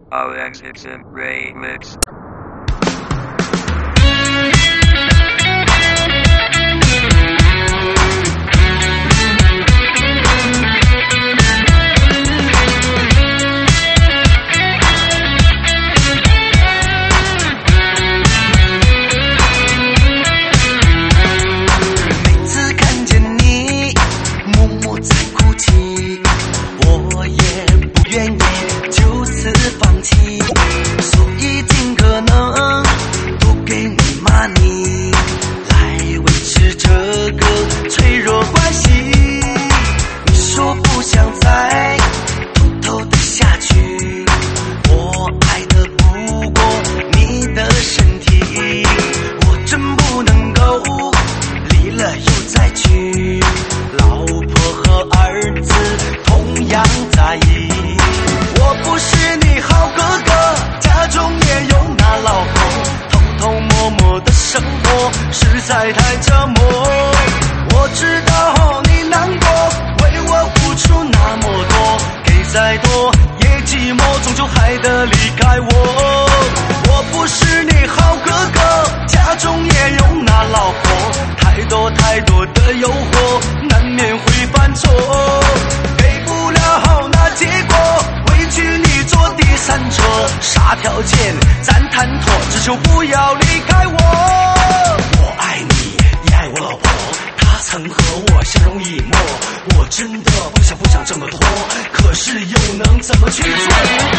OXXN Remix。 实在太折磨，我知道你难过，为我付出那么多，给再多也寂寞，终究还得离开我。我不是你好哥哥，家中也有那老婆，太多太多的诱惑，难免会犯错，给不了那结果，委屈你做第三者，啥条件咱谈妥，只求不要离开我。我爱你，也爱我老婆，她曾和我相濡以沫，我真的不想这么多，可是又能怎么去做？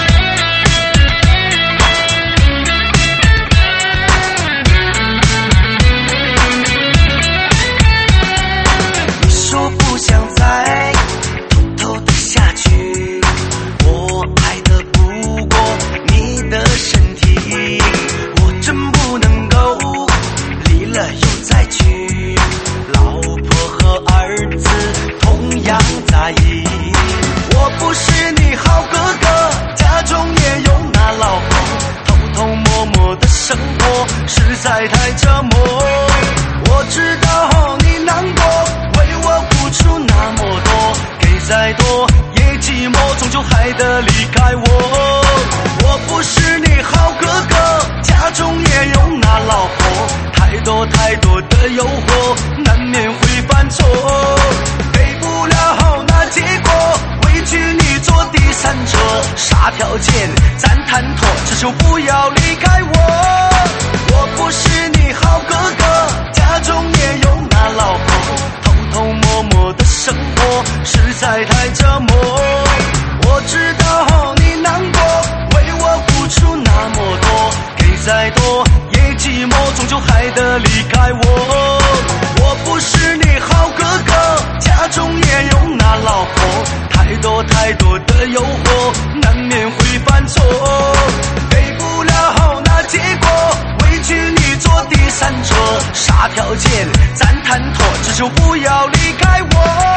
你说不想再偷偷的下去，我爱的不过你的身体，我真不能够离了又再娶，老婆和儿子同样在意。我不是你好哥哥，家中也有那老婆，偷偷摸摸的生活实在太折磨。我知道你难过，为我付出那么多，给再多也寂寞，终究还得离开我。我不是你好哥哥，家中也有那老婆，太多太多的诱惑，难免会犯错，给不了那结果，委屈你做第三者，啥条件咱谈妥，只求不要离开我。我不是你好哥哥，家中也有那老婆，偷偷摸摸的生活实在太折磨。我知道你难过，为我付出那么多，给再多也寂寞，终究还得离开我。我不是你好哥哥，家中也有那老婆，太多太多的诱惑，难免会犯错，给不了那结果，委屈你做第三者，啥条件咱谈妥，只求不要离开我。